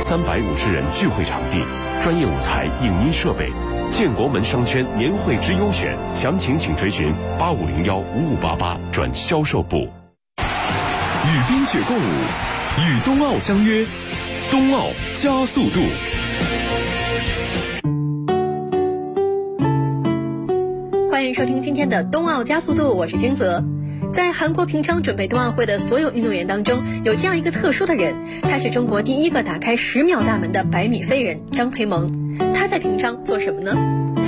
350人聚会场地，专业舞台、影音设备。建国门商圈年会之优选，详情请垂询85015588转销售部。 与冰雪共舞，与冬奥相约，冬奥加速度。 欢迎收听今天的冬奥加速度，我是金泽。在韩国平昌准备冬奥会的所有运动员当中，有这样一个特殊的人，他是中国第一个打开10秒大门的100米飞人张培萌。他在平昌做什么呢？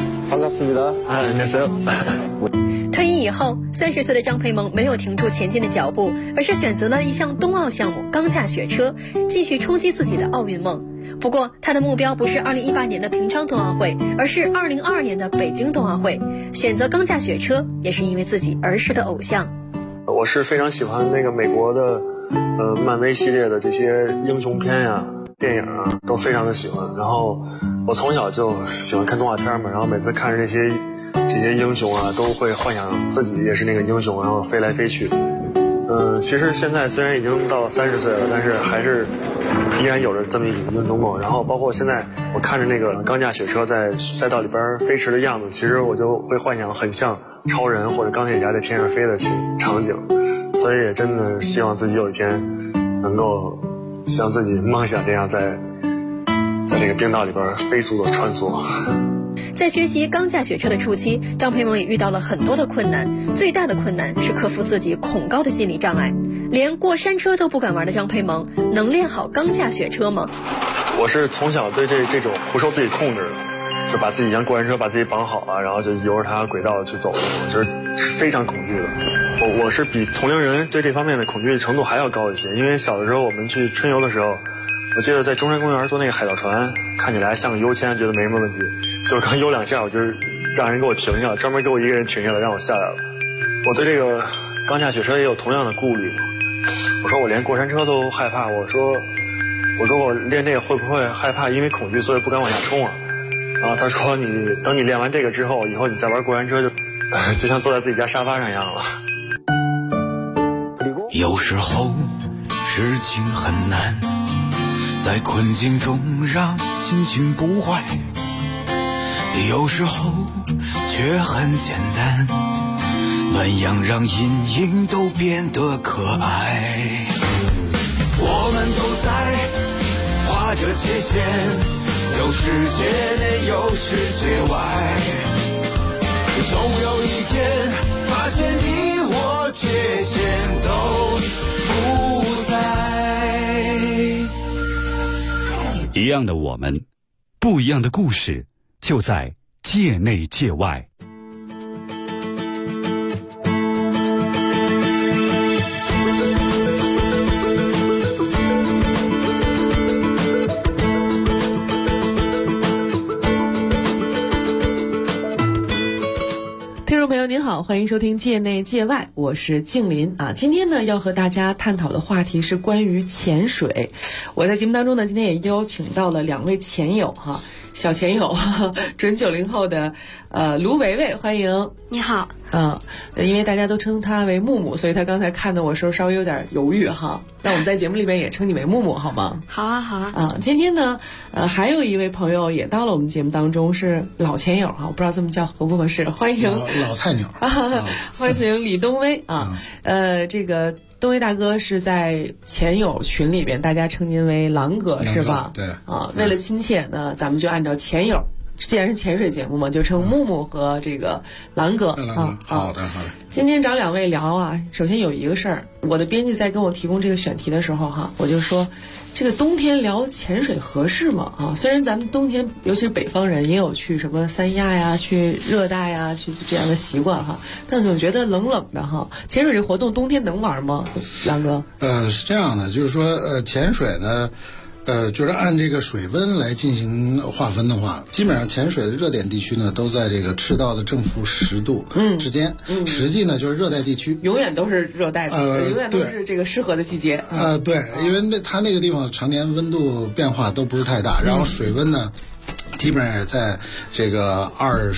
退役以后，30岁的张培萌没有停住前进的脚步，而是选择了一项冬奥项目钢架雪车，继续冲击自己的奥运梦。不过他的目标不是2018年的平昌冬奥会，而是2022年的北京冬奥会。选择钢架雪车也是因为自己儿时的偶像。 我是非常喜欢那个美国的漫威系列的这些英雄片呀、电影啊，都非常的喜欢。然后我从小就喜欢看动画片嘛，然后每次看着这些英雄啊，都会幻想自己也是那个英雄，然后飞来飞去。其实现在虽然已经到了30岁了，但是还是依然有着这么一种英雄梦。然后包括现在我看着那个钢架雪车在赛道里边飞驰的样子，其实我就会幻想很像超人或者钢铁侠在天上飞的场景。所以也真的希望自己有一天能够像自己梦想这样在这个冰道里边飞速的穿梭。 在学习钢架雪车的初期，张培萌也遇到了很多的困难，最大的困难是克服自己恐高的心理障碍。连过山车都不敢玩的张培萌，能练好钢架雪车吗？ 我是从小对这种不受自己控制的，就把自己像过山车把自己绑好了，然后就由着它轨道去走，就是非常恐惧的。我是比同龄人对这方面的恐惧程度还要高一些，因为小的时候我们去春游的时候，我记得在中山公园坐那个海盗船，看起来像个悠签，觉得没什么问题，就是刚悠2下，我就是让人给我停下了，专门给我一个人停下来让我下来了。我对这个钢架雪车也有同样的顾虑，我说我连过山车都害怕，我说我练这个会不会害怕因为恐惧所以不敢往下冲啊？然后他说等你练完这个之后，以后你再玩过山车就像坐在自己家沙发上一样了。 有时候事情很难，在困境中让心情不坏，有时候却很简单，暖阳让阴影都变得可爱。我们都在划着界限，有世界内有世界外，总有一天发现你我界限都不在。 一样的我们，不一样的故事，就在界内界外。 听众朋友您好，欢迎收听界内界外，我是静林啊。今天呢要和大家探讨的话题是关于潜水。我在节目当中呢，今天也邀请到了2位潜友哈，小潜友准90后的卢维维，欢迎。 你好。 因为大家都称他为木木，所以他刚才看到我时候稍微有点犹豫哈。那我们在节目里面也称你为木木好吗？ 好啊好啊。 今天呢还有一位朋友也到了我们节目当中，是老潜友哈，我不知道这么叫合不合适，欢迎老菜鸟欢迎李东威啊。这个东威大哥是在潜友群里边大家称您为狼哥是吧？ 对啊，为了亲切呢，咱们就按照潜友，既然是潜水节目嘛，就称木木和这个狼哥啊。 好的。 今天找2位聊啊，首先有一个事儿，我的编辑在跟我提供这个选题的时候哈，我就说这个冬天聊潜水合适吗？啊，虽然咱们冬天尤其是北方人也有去什么三亚呀、去热带呀、去这样的习惯哈，但总觉得冷冷的哈。潜水这活动冬天能玩吗？狼哥？ 是这样的，就是说潜水呢。就是按这个水温来进行划分的话，基本上潜水的热点地区呢，都在这个赤道的正负10度之间。实际呢就是热带地区， 永远都是热带的，永远都是这个适合的季节。 对，因为它那个地方常年温度变化都不是太大，然后水温呢基本上也在这个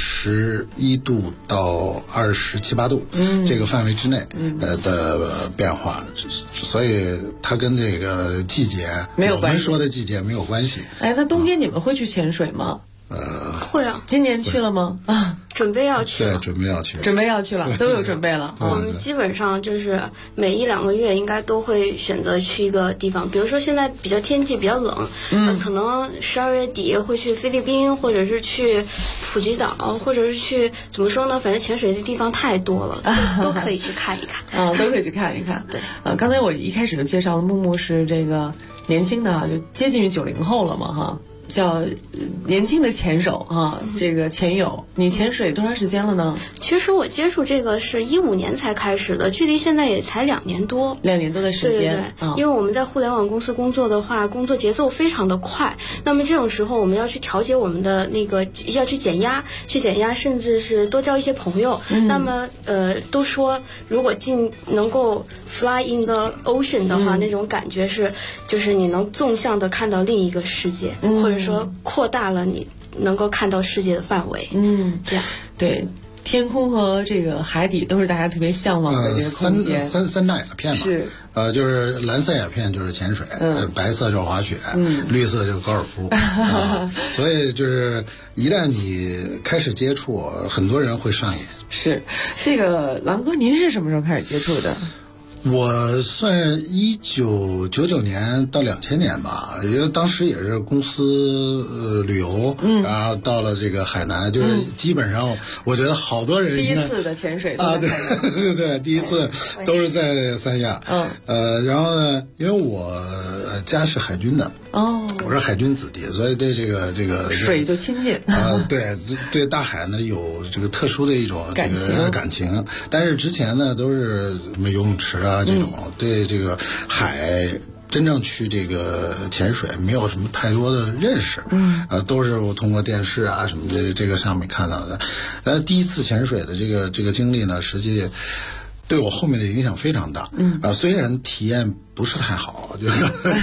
21度到27、8度这个范围之内的变化，所以它跟这个季节没有关系， 我们说的季节没有关系。 哎，那冬天你们会去潜水吗？ 会啊。 今年去了吗？啊， 准备要去了。 对，准备要去了，都有准备了。 我们基本上就是每1-2个月应该都会选择去一个地方，比如说现在比较天气比较冷，可能12月底会去菲律宾，或者是去普吉岛，或者是去怎么说呢？反正潜水的地方太多了，都可以去看一看。 都可以去看一看。 对， 刚才我一开始就介绍了木木是这个年轻的就接近于90后了嘛哈。叫年轻的潜手哈，这个潜友，你潜水多长时间了呢？ 其实我接触这个是15年才开始的，距离现在也才2年多。 2年多的时间。 对，因为我们在互联网公司工作的话，工作节奏非常的快。那么这种时候，我们要去调节我们的那个，要去减压，甚至是多交一些朋友。那么都说如果能够 fly in the ocean 的话，那种感觉就是你能纵向的看到另一个世界，或者说扩大了你能够看到世界的范围。这样对。 天空和这个海底都是大家特别向往的这个空间。 三大鸦片嘛， 是就是蓝色鸦片就是潜水，白色就是滑雪，绿色就是高尔夫。所以就是一旦你开始接触，很多人会上瘾。 是这个郎哥，您是什么时候开始接触的？ 我算1999年到2000年吧，因为当时也是公司旅游，然后到了这个海南，就是基本上我觉得好多人第一次的潜水啊，对，第一次都是在三亚。然后呢，因为我家是海军的。我是海军子弟，所以对这个水就亲近对大海呢有这个特殊的一种感情。但是之前呢都是什么游泳池啊这种，对这个海真正去这个潜水没有什么太多的认识。都是我通过电视啊什么的这个上面看到的。但是第一次潜水的这个经历呢，实际对我后面的影响非常大。虽然体验不是太好，就是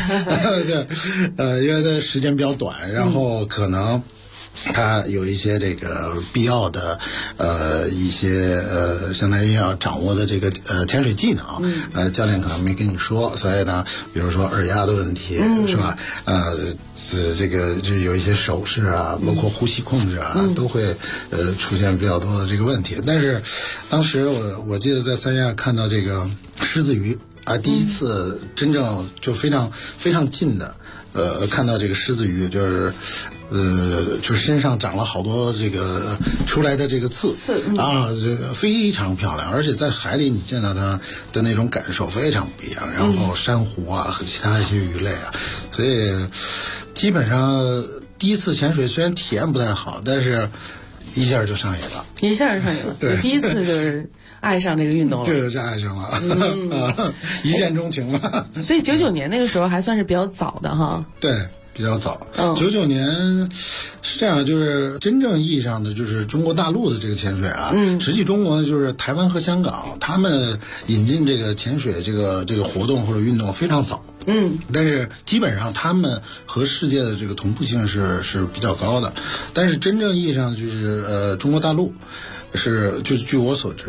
对，因为它时间比较短，然后可能它有一些这个必要的一些相当于要掌握的这个潜水技能，教练可能没跟你说，所以呢，比如说耳压的问题，是吧？这个就有一些手势啊，包括呼吸控制啊，都会出现比较多的这个问题。但是当时我记得在三亚看到这个狮子鱼啊，第一次真正就非常非常近的看到这个狮子鱼，就是身上长了好多这个出来的这个刺啊，这个非常漂亮，而且在海里你见到它的那种感受非常不一样。然后珊瑚啊和其他一些鱼类啊，所以基本上第一次潜水虽然体验不太好，但是一下就上瘾了。 对，第一次就是爱上这个运动了， 对，就爱上了，一见钟情了。 所以99年那个时候还算是比较早的哈。 对，比较早。99年是这样，就是真正意义上的就是中国大陆的这个潜水啊，实际中国呢就是台湾和香港，他们引进这个潜水这个活动或者运动非常早。但是基本上他们和世界的这个同步性是比较高的，但是真正意义上就是中国大陆是就据我所知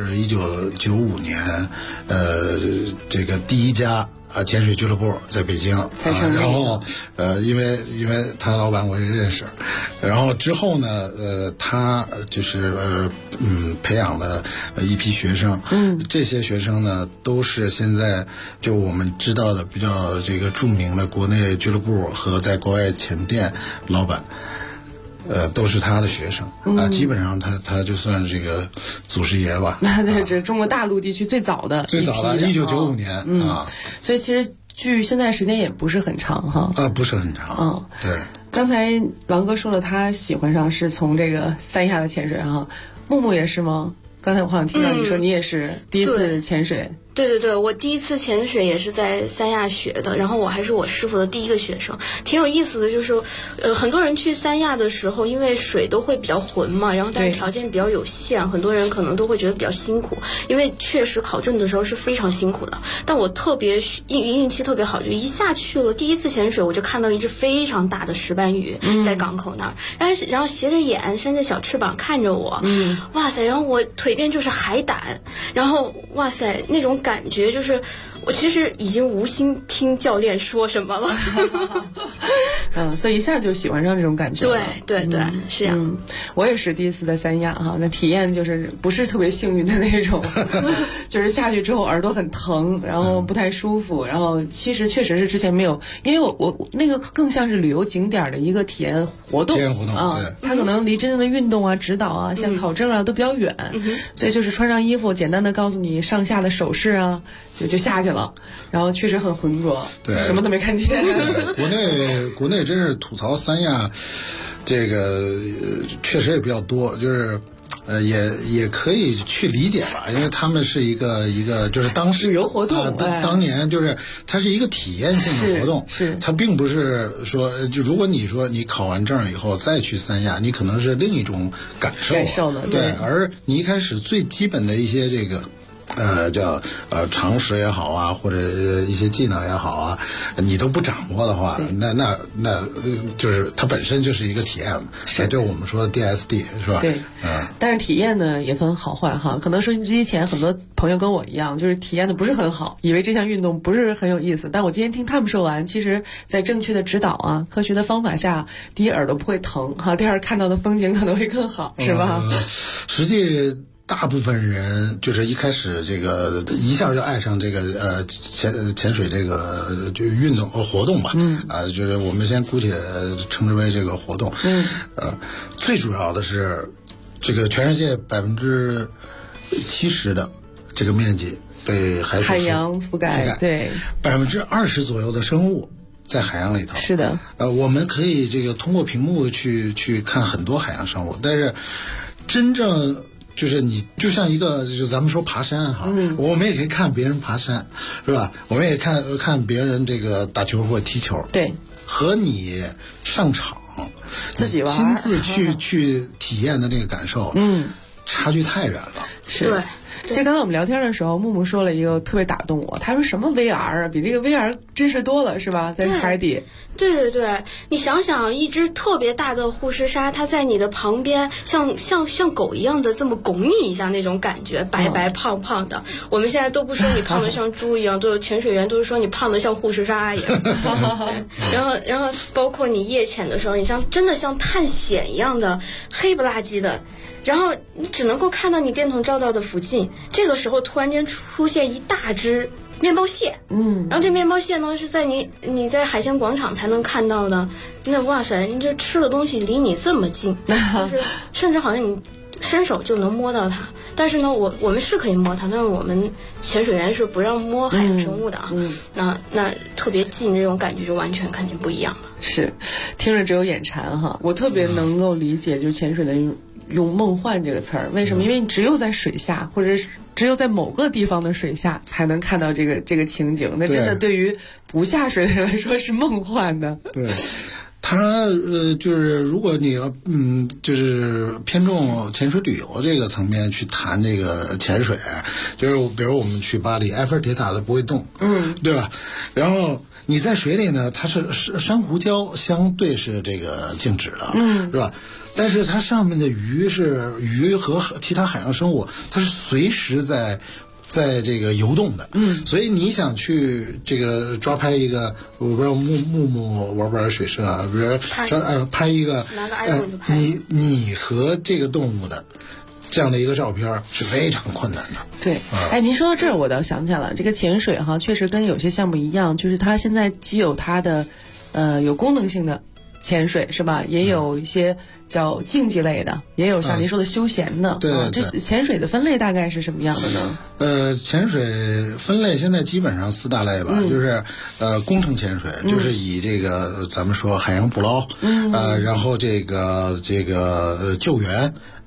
，1995年这个第一家潜水俱乐部在北京，然后因为他老板我也认识，然后之后呢他就是培养了一批学生，这些学生呢都是现在就我们知道的比较这个著名的国内俱乐部和在国外潜店老板。都是他的学生基本上他就算这个祖师爷吧。 对，这中国大陆地区最早的 1995年所以其实距现在时间也不是很长哈。 不是很长。对。 刚才郎哥说了，他喜欢上是从这个三亚的潜水哈，木木也是吗？刚才我好像听到你说你也是第一次潜水。 对对对，我第一次潜水也是在三亚学的，然后我还是我师傅的第一个学生。挺有意思的就是，很多人去三亚的时候，因为水都会比较浑嘛，然后但是条件比较有限，很多人可能都会觉得比较辛苦，因为确实考证的时候是非常辛苦的。但我特别运气特别好，就一下去了，第一次潜水我就看到一只非常大的石斑鱼在港口那儿，然后斜着眼伸着小翅膀看着我，哇塞，然后我腿边就是海胆，然后哇塞那种感觉就是我其实已经无心听教练说什么了。 所以一下就喜欢上这种感觉了。 对，是啊。 我也是第一次在三亚哈，那体验就是不是特别幸运的那种，就是下去之后耳朵很疼，然后不太舒服，然后其实确实是之前没有，因为我那个更像是旅游景点的一个体验活动啊， 它可能离真正的运动啊、指导啊、像考证啊都比较远，所以就是穿上衣服，简单的告诉你上下的手势啊，就下去了，然后确实很浑浊， 对， 什么都没看见。 国内真是吐槽三亚，这个确实也比较多，就是也可以去理解吧，因为他们是一个就是当时旅游活动， 当年就是它是一个体验性的活动， 是它并不是说就如果你说你考完证以后再去三亚，你可能是另一种感受的， 对，而你一开始最基本的一些这个。叫常识也好啊，或者一些技能也好啊，你都不掌握的话，那就是它本身就是一个体验嘛，就我们说的 DSD 是吧？ 对，但是体验呢也分好坏哈。可能收音机前很多朋友跟我一样，就是体验的不是很好，以为这项运动不是很有意思。但我今天听他们说完，其实在正确的指导啊、科学的方法下，第一耳朵不会疼哈，第二看到的风景可能会更好，是吧？ 实际。大部分人就是一开始这个一下就爱上这个潜水这个就运动活动吧，就是我们先姑且称之为这个活动，最主要的是这个全世界70%的这个面积被海洋覆盖，对 ，20%左右的生物在海洋里头， 是的， 我们可以这个通过屏幕去看很多海洋生物，但是真正。就是你就像一个，就是咱们说爬山哈，我们也可以看别人爬山，是吧？我们也看别人这个打球或踢球， 对， 和你上场自己玩， 亲自去体验的那个感受，差距太远了。 是。对。其实刚才我们聊天的时候，木木说了一个特别打动我，他说什么 VR 啊，比这个 VR 真实多了，是吧？在海底。 对，你想想，一只特别大的护士鲨，它在你的旁边，像狗一样的这么拱你一下那种感觉，白白胖胖的。我们现在都不说你胖的像猪一样，都有潜水员都是说你胖的像护士鲨一样。然后包括你夜潜的时候，你真的像探险一样的黑不拉几的。然后你只能够看到你电筒照到的附近，这个时候突然间出现一大只面包蟹，然后这面包蟹呢是在你在海鲜广场才能看到的，那哇塞，你这吃的东西离你这么近，就是甚至好像你伸手就能摸到它。但是呢，我们是可以摸它，但是我们潜水员是不让摸海洋生物的啊。那特别近这种感觉就完全肯定不一样了。 是，听着只有眼馋哈。我特别能够理解，就是潜水的用梦幻这个词儿，为什么？因为你只有在水下，或者是只有在某个地方的水下，才能看到这个情景。那真的对于不下水的人来说是梦幻的。 对。它就是如果你要就是偏重潜水旅游这个层面去谈这个潜水，就是比如我们去巴黎，埃菲尔铁塔它不会动，对吧？然后你在水里呢，它是珊瑚礁相对是这个静止的，是吧？但是它上面的鱼和其他海洋生物，它是随时在这个游动的，所以你想去这个抓拍一个，我不知道木木玩水社啊，比如拍一个，你和这个动物的这样的一个照片是非常困难的。 对，您说到这儿，我倒想起来了，这个潜水哈，确实跟有些项目一样，就是它现在既有它的有功能性的潜水是吧？也有一些叫竞技类的，也有像您说的休闲的。 对， 这潜水的分类大概是什么样的呢？潜水分类现在基本上4大类吧，就是工程潜水，就是以这个咱们说海洋捕捞，然后这个救援。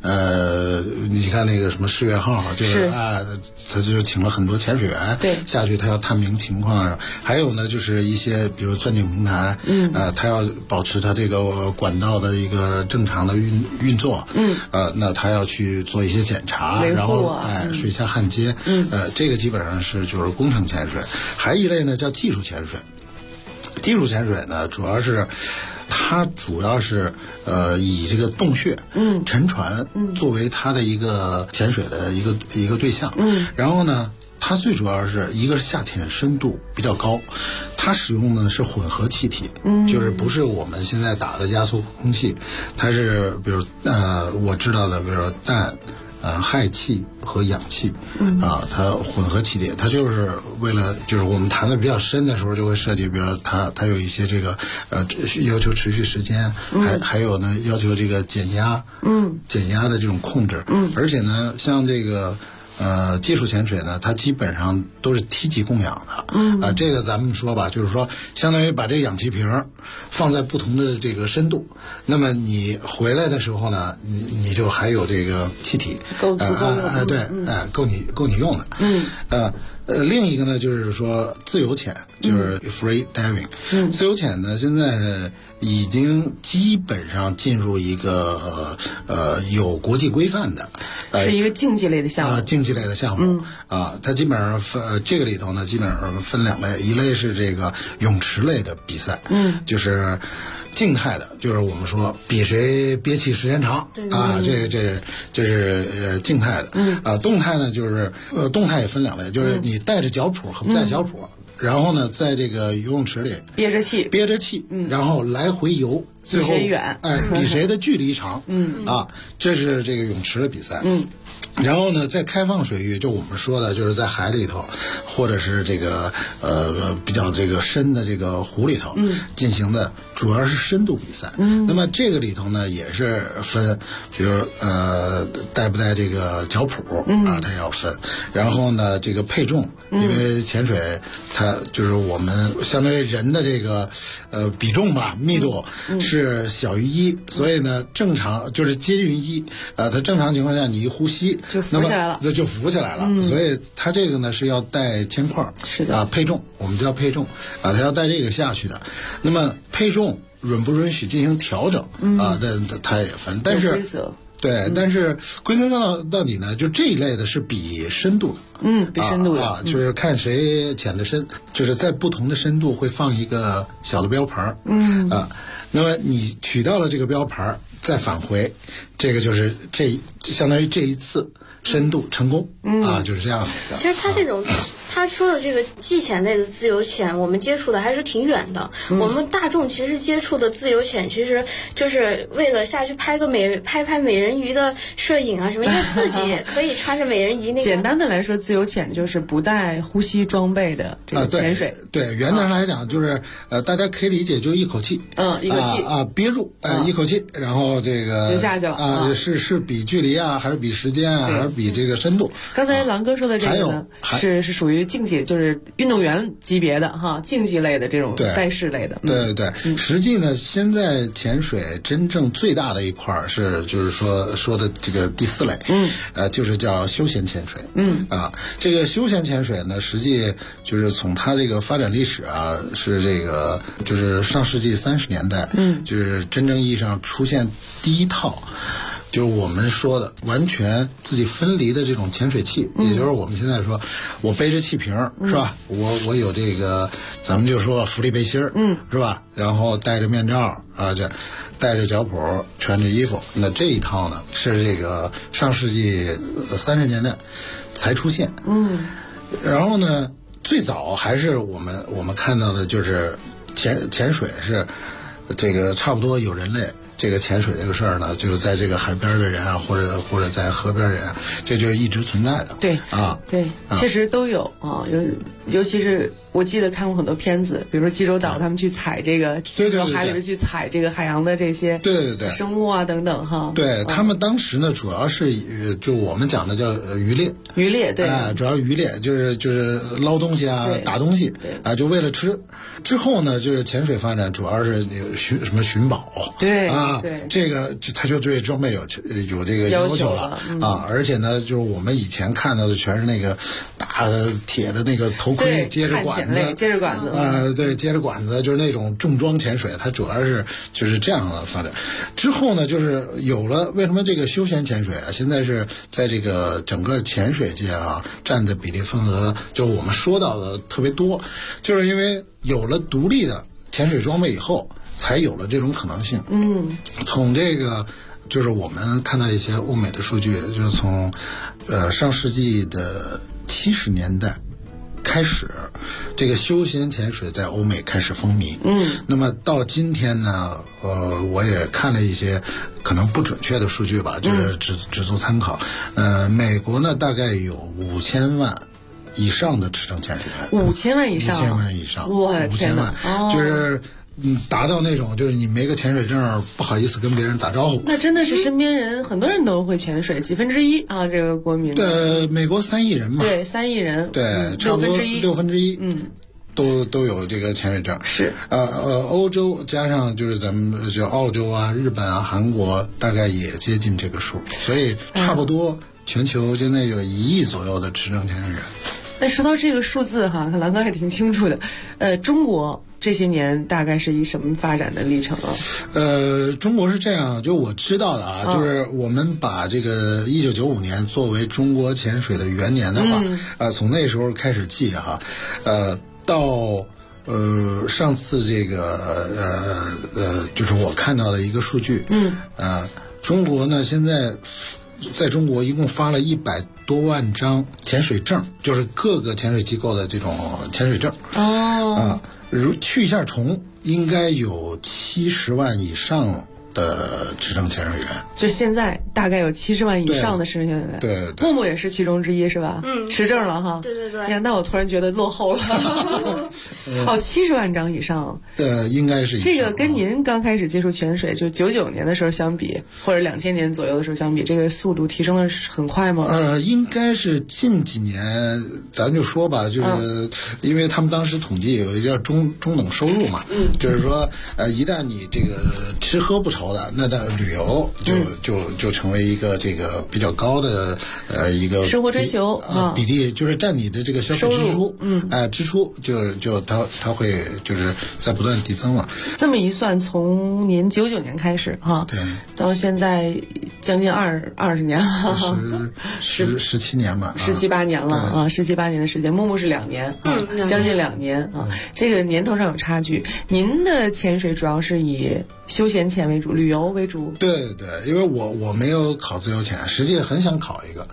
你看那个什么世越号，就是他就请了很多潜水员下去，他要探明情况。还有呢，就是一些比如钻井平台，他要保持他这个管道的一个正常的运作，那他要去做一些检查，然后水下焊接，这个基本上就是工程潜水。还一类呢叫技术潜水，技术潜水呢它主要是以这个洞穴、沉船作为它的一个潜水的一个对象，然后呢，它最主要是一个是下潜深度比较高，它使用的是混合气体，就是不是我们现在打的压缩空气，它是比如我知道的，比如说氮。氦气和氧气，它混合气体，它就是为了就是我们谈的比较深的时候就会涉及，比如说它有一些这个要求持续时间，还有呢要求这个减压的这种控制，而且呢像这个。技术潜水呢，它基本上都是梯级供氧的，这个咱们说吧，就是说，相当于把这个氧气瓶放在不同的这个深度，那么你回来的时候呢，你就还有这个气体， 够用， 对，够你用的，另一个呢，就是说自由潜，就是 free diving，自由潜呢，现在已经基本上进入一个有国际规范的， 是一个竞技类的项目， 竞技类的项目，它基本上这个里头呢，基本上分两类，一类是这个泳池类的比赛，就是静态的，就是我们说比谁憋气时间长，这是静态的，动态呢就是动态也分两类，就是你带着脚蹼和不带脚蹼。然后呢，在这个游泳池里憋着气，然后来回游，最后比谁远， 比谁的距离长，这是这个泳池的比赛，然后呢，在开放水域，就我们说的，就是在海里头，或者是这个比较这个深的这个湖里头，进行的主要是深度比赛。那么这个里头呢，也是分，比如带不带这个脚蹼它也要分。然后呢，这个配重，因为潜水它就是我们相当于人的这个比重吧，密度是小于1，所以呢，正常就是接近1，它正常情况下你一呼吸。 就浮起来了， 那就浮起来了。所以它这个呢是要带铅块， 是的配重，我们叫配重它要带这个下去的。那么配重允不允许进行调整它也分，但是规则。 对，但是归根到底呢，就这一类的是比深度的， 比深度的就是看谁潜的深，就是在不同的深度会放一个小的标牌，那么你取到了这个标牌。再返回，这个就是相当于这一次深度成功就是这样的。 其实他这种他说的这个技潜类的自由潜，我们接触的还是挺远的。我们大众其实接触的自由潜，其实就是为了下去拍美人鱼的摄影啊什么，因为自己可以穿着美人鱼那个。 简单的来说，自由潜就是不带呼吸装备的这个潜水。 对，原则上来讲就是大家可以理解，就是一口气， 一口气憋住，一口气，然后这个就下去了是比距离还是比时间还是比这个深度？ 刚才郎哥说的这个呢，是属于竞技，就是运动员级别的竞技类的这种赛事类的。 对，实际呢，现在潜水真正最大的一块是，就是说的这个第4类，就是叫休闲潜水。这个休闲潜水呢，实际就是从它这个发展历史是这个就是上世纪30年代，就是真正意义上出现第一套。就是我们说的完全自己分离的这种潜水器，也就是我们现在说，我背着气瓶是吧？我有这个，咱们就说浮力背心是吧？然后戴着面罩这戴着脚蹼，穿着衣服，那这一套呢是这个上世纪30年代才出现。然后呢，最早还是我们看到的就是潜水是这个差不多有人类。这个潜水这个事儿呢，就是在这个海边的人或者在河边的人，这就一直存在的。 对，确实都有尤其是我记得看过很多片子，比如说济州岛他们去采这个进入海里边去采这个海洋的这些生物啊等等哈。 对，他们当时呢主要是就我们讲的叫渔猎对，主要渔猎就是捞东西啊，打东西啊，就为了吃。之后呢就是潜水发展主要是寻宝， 对啊，这个他就对装备有这个要求了啊，而且呢就是我们以前看到的全是那个大的铁的那个头盔接着管子，对，接着管子就是那种重装潜水，它主要是就是这样的发展。之后呢就是有了为什么这个休闲潜水啊现在是在这个整个潜水界啊占的比例份额就我们说到的特别多，就是因为有了独立的潜水装备以后才有了这种可能性。从这个就是我们看到一些欧美的数据，就是从上世纪的70年代开始，这个休闲潜水在欧美开始风靡。那么到今天呢，我也看了一些可能不准确的数据吧，就是只做参考。美国呢大概有5000万以上的持证潜水员，5000万以上， 我的天哪， 就是达到那种就是你没个潜水证不好意思跟别人打招呼。 那真的是身边人很多人都会潜水1/2啊，这个国民。 美国3亿人嘛。对 ，3亿人。 对，差不多1/6。都有这个潜水证。 是。 欧洲加上就是咱们就澳洲啊、日本啊、韩国，大概也接近这个数，所以差不多全球现在有1亿左右的持证潜水员。 那说到这个数字哈，蓝哥还挺清楚的。中国这些年大概是一什么发展的历程啊？ 中国是这样，就我知道的啊，就是我们把这个1995年作为中国潜水的元年的话，从那时候开始计哈，到上次这个就是我看到的一个数据，中国呢现在在中国一共发了100多万张潜水证，就是各个潜水机构的这种潜水证。去一下虫应该有70万以上的持证潜水员， 就现在大概有70万以上的持证潜水员。 对， 木木也是其中之一，是吧？持证了哈。 对。 呀，那我突然觉得落后了。70万张以上。 应该是这个跟您刚开始接触潜水，就99年的时候相比，或者2000年左右的时候相比，这个速度提升的很快吗？ 应该是近几年，咱就说吧，就是因为他们当时统计有一个叫中等收入嘛，就是说一旦你这个吃喝不愁的，那旅游就成为一个这个比较高的一个生活追求比例，就是占你的这个消费支出，支出就它会就是在不断递增了。 这么一算，从您99年开始哈， 对， 到现在将近20年了 ，17年吧 ，17、8年了啊，17、8年的时间。木木是2年，将近2年啊，这个年头上有差距。您的潜水主要是以休闲潜为主，旅游为主。 对，因为我没有考自由潜，实际很想考一个，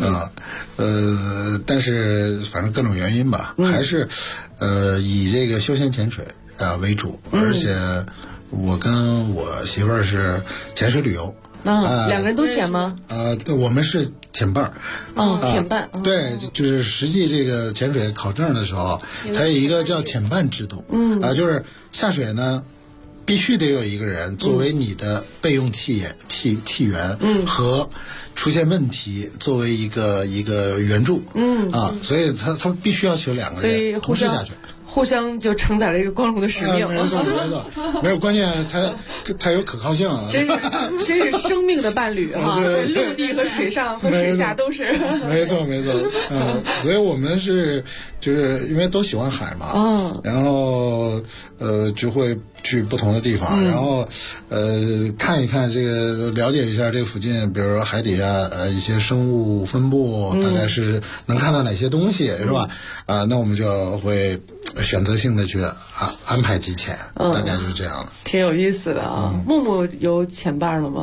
但是反正各种原因吧，还是以这个休闲潜水为主，而且我跟我媳妇儿是潜水旅游。 2个人都潜吗？ 我们是潜伴儿。 潜伴。 对，就是实际这个潜水考证的时候，它有一个叫潜伴制度。就是下水呢，必须得有一个人作为你的备用器源，和出现问题作为一个援助。所以他必须要求2个人同时下水。 互相就承载了这个光荣的使命。 没错，没有关键，它有可靠性啊。 真是生命的伴侣啊！陆地和水上和水下都是。 没错，所以我们就是因为都喜欢海嘛，然后就会去不同的地方，然后看一看这个，了解一下这个附近，比如说海底下一些生物分布，大概是能看到哪些东西，是吧？那我们就会选择性的去安排几潜，大概就是这样的。 挺有意思的啊。木木有潜伴了吗？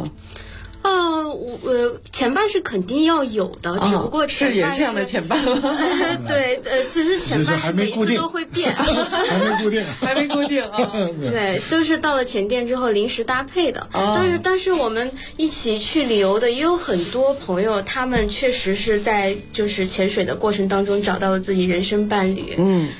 潜伴是肯定要有的，只不过是也这样的潜伴吗？ 对，只是潜伴是每次都会变， 还没固定啊。 对，都是到了潜店之后临时搭配的。但是我们一起去旅游的也有很多朋友，他们确实是在就是潜水的过程当中找到了自己人生伴侣。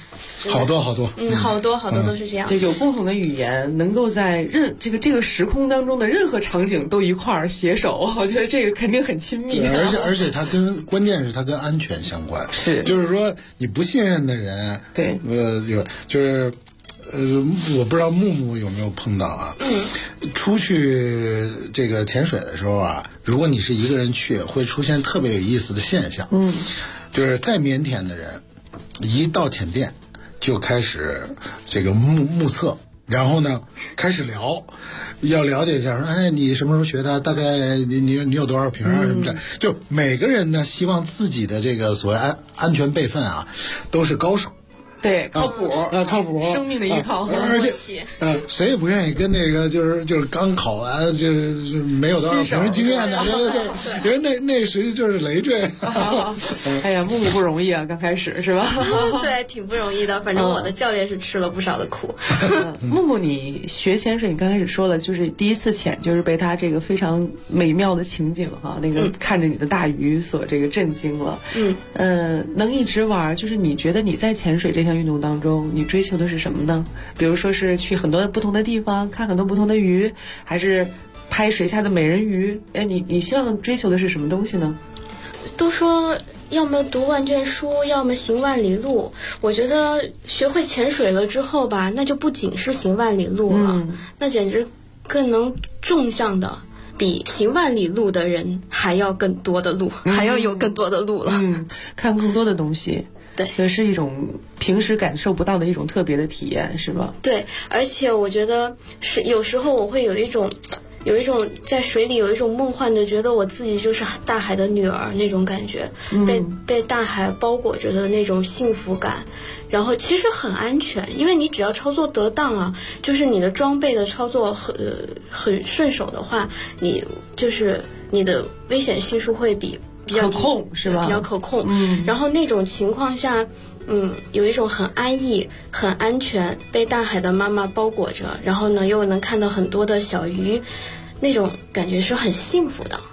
好多好多， 好多都是这样。 就有共同的语言，能够在这个时空当中的任何场景都一块儿携手，我觉得这个肯定很亲密。 而且关键是它跟安全相关， 是， 就是说你不信任的人， 对， 就是我不知道木木有没有碰到啊？出去这个潜水的时候啊，如果你是一个人去，会出现特别有意思的现象。就是再腼腆的人，一到潜店就开始这个目测，然后呢开始聊，要了解一下，说哎你什么时候学的？大概你有多少瓶啊什么的？就每个人呢希望自己的这个所谓安全备份啊，都是高手。 对，靠谱靠谱， 生命的依靠， 而且谁也不愿意跟那个就是刚考完就是没有多少平时经验的，因为那实际就是累赘。 哎呀，木木不容易啊，刚开始是吧？ 对，挺不容易的。反正我的教练是吃了不少的苦。 木木，你学潜水，你刚开始说了，就是第一次潜，就是被他这个非常美妙的情景哈，那个看着你的大鱼所这个震惊了。能一直玩，就是你觉得你在潜水这项运动当中，你追求的是什么呢？比如说是去很多不同的地方看很多不同的鱼，还是拍水下的美人鱼？你希望追求的是什么东西呢？ 都说要么读万卷书，要么行万里路。我觉得学会潜水了之后吧，那就不仅是行万里路了，那简直更能纵向的比行万里路的人还要更多的路，还要有更多的路了。 看更多的东西。 对， 这是一种平时感受不到的一种特别的体验，是吧？ 对，而且我觉得是有时候我会有一种在水里有一种梦幻的，觉得我自己就是大海的女儿那种感觉，被大海包裹着的那种幸福感。然后其实很安全，因为你只要操作得当啊，就是你的装备的操作很顺手的话，你的危险系数会比较可控，是吧？ 比较可控。然后那种情况下，有一种很安逸、很安全，被大海的妈妈包裹着，然后呢又能看到很多的小鱼，那种感觉是很幸福的。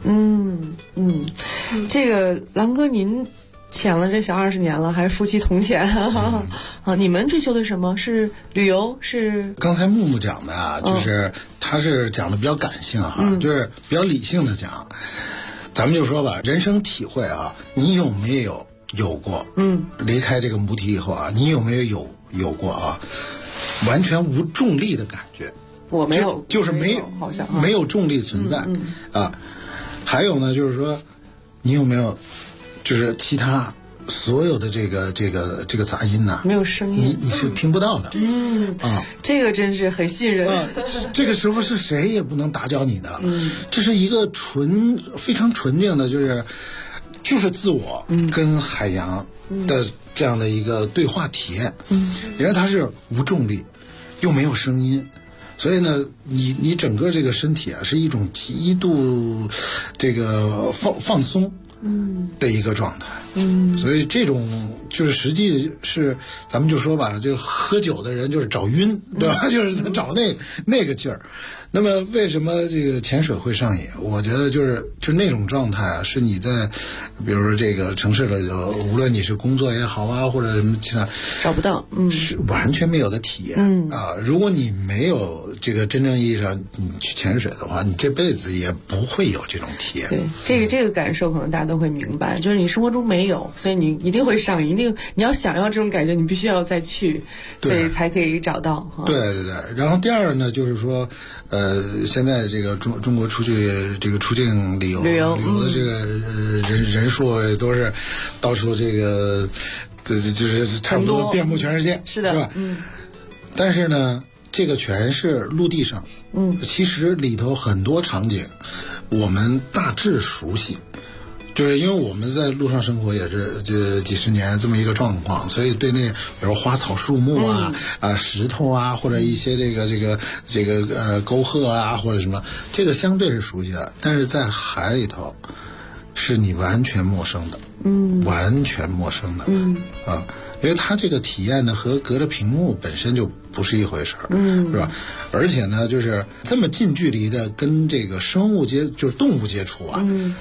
这个狼哥您潜了这小20年了，还是夫妻同潜啊？你们追求的什么？是旅游？是刚才木木讲的啊，就是他是讲的比较感性哈，就是比较理性的讲。咱们就说吧，人生体会啊，你有没有过？离开这个母体以后啊，你有没有过啊？完全无重力的感觉。 我没有， 就是没有， 好像没有重力存在啊。还有呢，就是说，你有没有，就是其他所有的这个杂音呐， 没有声音， 你是听不到的。 这个真是很信任。 这个时候是谁也不能打搅你的。这是一个非常纯净的，就是自我跟海洋的这样的一个对话体验。因为它是无重力，又没有声音。所以呢，你整个这个身体啊，是一种极度这个放松的一个状态。所以这种就是实际是咱们就说吧，就喝酒的人就是找晕，对吧？就是他找那个劲儿。那么为什么这个潜水会上瘾？我觉得就是那种状态啊，是你在比如说这个城市里头，无论你是工作也好啊，或者什么其他找不到， 是完全没有的体验。如果你没有这个真正意义上你去潜水的话，你这辈子也不会有这种体验。 对，这个感受可能大家都会明白，就是你生活中没有，所以你一定会上瘾，你要想要这种感觉，你必须要再去，所以才可以找到。 对。然后第二呢，就是说，现在这个中国出去这个出境旅游的这个人数都是到处这个，就是差不多遍布全世界， 是的， 是吧？但是呢，这个全是陆地上，其实里头很多场景我们大致熟悉。就是因为我们在路上生活也是这几十年这么一个状况，所以对那比如花草树木啊、石头啊，或者一些这个沟壑啊或者什么，这个相对是熟悉的，但是在海里头是你完全陌生的，完全陌生的，因为它这个体验呢和隔着屏幕本身就不是一回事儿，是吧？而且呢，就是这么近距离的跟这个生物就是动物接触啊。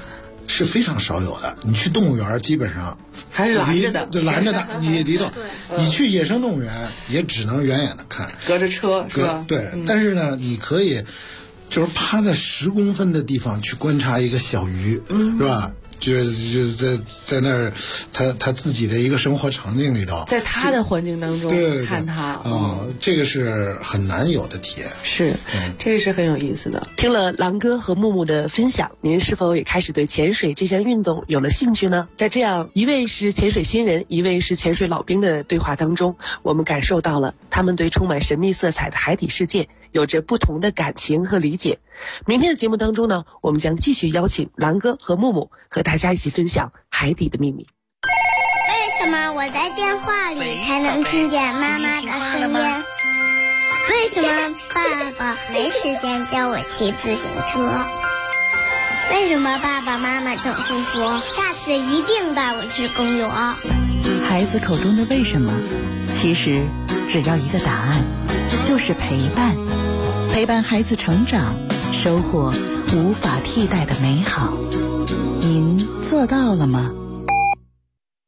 是非常少有的。你去动物园基本上还是拦着的， 对，拦着的，你离动。你去野生动物园也只能远远的看， 隔着车是吧？ 对，但是呢，你可以就是趴在10公分的地方去观察一个小鱼，是吧？就是在那儿，他自己的一个生活场景里头， 在他的环境当中看他这个是很难有的体验。 是，这个是很有意思的。 听了狼哥和木木的分享，您是否也开始对潜水这项运动有了兴趣呢？在这样一位是潜水新人，一位是潜水老兵的对话当中，我们感受到了他们对充满神秘色彩的海底世界有着不同的感情和理解。明天的节目当中呢，我们将继续邀请狼哥和木木和大家一起分享海底的秘密。 为什么我在电话里才能听见妈妈的声音？为什么爸爸没时间教我骑自行车？为什么爸爸妈妈总是说下次一定带我去公园？ 孩子口中的为什么，其实只要一个答案，就是陪伴。陪伴孩子成长，收获无法替代的美好。您做到了吗？